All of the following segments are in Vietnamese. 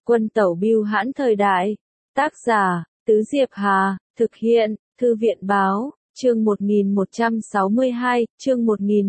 Quân tẩu bưu hãn thời đại. Tác giả, Tứ Diệp Hà, thực hiện, Thư viện báo, chương 1162, chương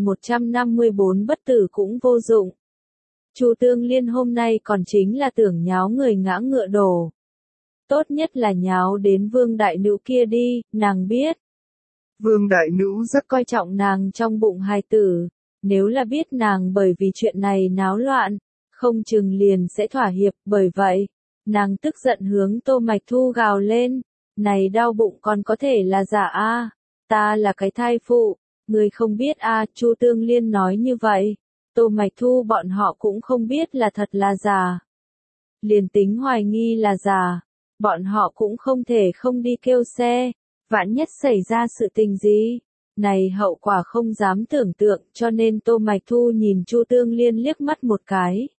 1154 bất tử cũng vô dụng. Chu Tương Liên hôm nay còn chính là tưởng nháo người ngã ngựa đổ. Tốt nhất là nháo đến Vương Đại Nữ kia đi, nàng biết. Vương Đại Nữ rất coi trọng nàng trong bụng hài tử, nếu là biết nàng bởi vì chuyện này náo loạn, không chừng liền sẽ thỏa hiệp, bởi vậy, nàng tức giận hướng Tô Mạch Thu gào lên, này đau bụng còn có thể là giả a, ta là cái thai phụ, người không biết a, Chu Tương Liên nói như vậy, Tô Mạch Thu bọn họ cũng không biết là thật là giả. Liền tính hoài nghi là giả, bọn họ cũng không thể không đi kêu xe, vạn nhất xảy ra sự tình gì. Này hậu quả không dám tưởng tượng, cho nên Tô Mạch Thu nhìn Chu Tương Liên liếc mắt một cái.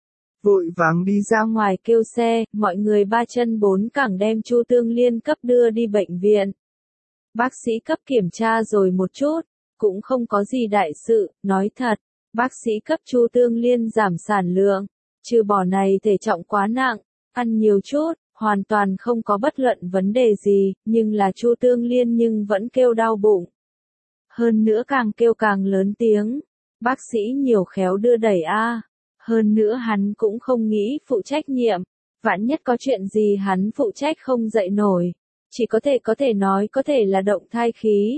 Vội vàng đi ra ngoài kêu xe, mọi người ba chân bốn cẳng đem Chu Tương Liên cấp đưa đi bệnh viện. Bác sĩ cấp kiểm tra rồi một chút, cũng không có gì đại sự, nói thật, bác sĩ cấp Chu Tương Liên giảm sản lượng, trừ bỏ này thể trọng quá nặng, ăn nhiều chút, hoàn toàn không có bất luận vấn đề gì, nhưng là Chu Tương Liên nhưng vẫn kêu đau bụng. Hơn nữa càng kêu càng lớn tiếng, bác sĩ nhiều khéo đưa đẩy a. Hơn nữa hắn cũng không nghĩ phụ trách nhiệm, vạn nhất có chuyện gì hắn phụ trách không dậy nổi, chỉ có thể nói có thể là động thai khí.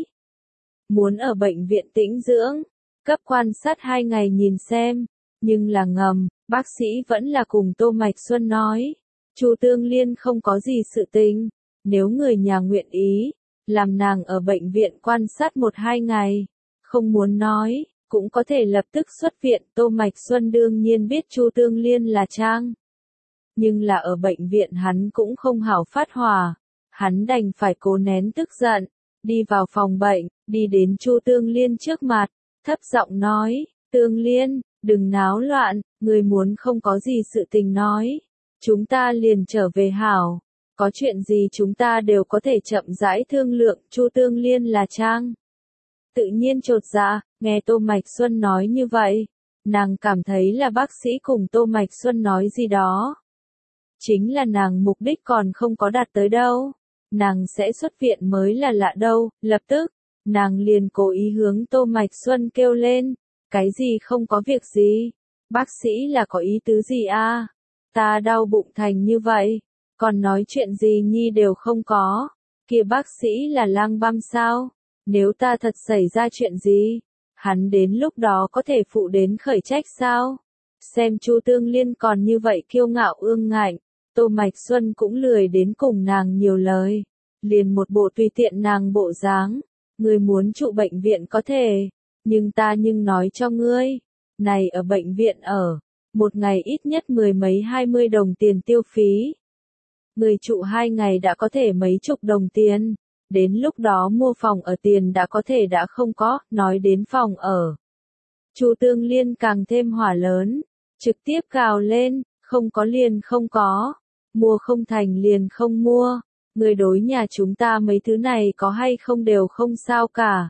Muốn ở bệnh viện tĩnh dưỡng, cấp quan sát 2 ngày nhìn xem, nhưng là ngầm, bác sĩ vẫn là cùng Tô Mạch Xuân nói, Chu Tương Liên không có gì sự tình, nếu người nhà nguyện ý, làm nàng ở bệnh viện quan sát 1-2 ngày, không muốn nói, cũng có thể lập tức xuất viện. Tô Mạch Xuân đương nhiên biết Chu Tương Liên là trang. Nhưng là ở bệnh viện hắn cũng không hảo phát hỏa, hắn đành phải cố nén tức giận, đi vào phòng bệnh, đi đến Chu Tương Liên trước mặt, thấp giọng nói, Tương Liên, đừng náo loạn, người muốn không có gì sự tình nói, chúng ta liền trở về hảo, có chuyện gì chúng ta đều có thể chậm rãi thương lượng. Chu Tương Liên là trang. Tự nhiên chột dạ, nghe Tô Mạch Xuân nói như vậy, nàng cảm thấy là bác sĩ cùng Tô Mạch Xuân nói gì đó. Chính là nàng mục đích còn không có đạt tới đâu, nàng sẽ xuất viện mới là lạ đâu, lập tức, nàng liền cố ý hướng Tô Mạch Xuân kêu lên, cái gì không có việc gì, bác sĩ là có ý tứ gì a? Ta đau bụng thành như vậy, còn nói chuyện gì nhi đều không có, kia bác sĩ là lang băm sao? Nếu ta thật xảy ra chuyện gì, hắn đến lúc đó có thể phụ đến khởi trách sao? Xem Chu Tương Liên còn như vậy kiêu ngạo ương ngạnh, Tô Mạch Xuân cũng lười đến cùng nàng nhiều lời, liền một bộ tùy tiện nàng bộ dáng, ngươi muốn trụ bệnh viện có thể, nhưng ta nói cho ngươi, này ở bệnh viện ở, một ngày ít nhất 10 mấy 20 đồng tiền tiêu phí. Người trụ 2 ngày đã có thể mấy chục đồng tiền. Đến lúc đó mua phòng ở tiền đã có thể đã không có, nói đến phòng ở. Chu Tương Liên càng thêm hỏa lớn, trực tiếp gào lên, không có liền không có, mua không thành liền không mua, người đối nhà chúng ta mấy thứ này có hay không đều không sao cả.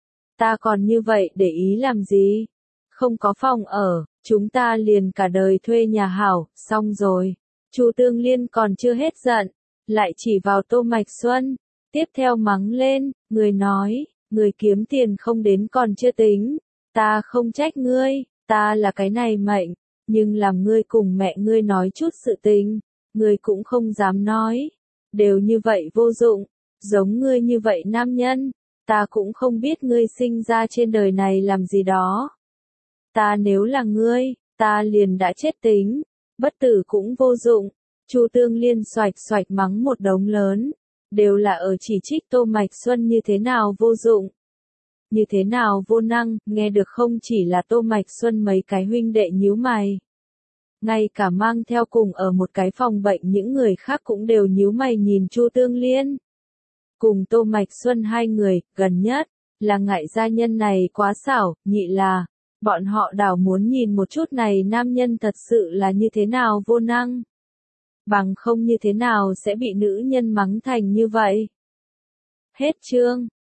Ta còn như vậy để ý làm gì? Không có phòng ở, chúng ta liền cả đời thuê nhà hảo, xong rồi. Chu Tương Liên còn chưa hết giận, lại chỉ vào Tô Mạch Xuân. Tiếp theo mắng lên, người nói, người kiếm tiền không đến còn chưa tính, ta không trách ngươi, ta là cái này mệnh, nhưng làm ngươi cùng mẹ ngươi nói chút sự tình, ngươi cũng không dám nói, đều như vậy vô dụng, giống ngươi như vậy nam nhân, ta cũng không biết ngươi sinh ra trên đời này làm gì đó. Ta nếu là ngươi, ta liền đã chết tính, bất tử cũng vô dụng. Chu Tương Liên xoạch xoạch mắng một đống lớn. Đều là ở chỉ trích Tô Mạch Xuân như thế nào vô dụng, như thế nào vô năng, nghe được không chỉ là Tô Mạch Xuân mấy cái huynh đệ nhíu mày. Ngay cả mang theo cùng ở một cái phòng bệnh những người khác cũng đều nhíu mày nhìn Chu Tương Liên. Cùng Tô Mạch Xuân 2 người, gần nhất, là ngại gia nhân này quá xảo, nhị là, bọn họ đảo muốn nhìn một chút này nam nhân thật sự là như thế nào vô năng. Bằng không như thế nào sẽ bị nữ nhân mắng thành như vậy. Hết chương.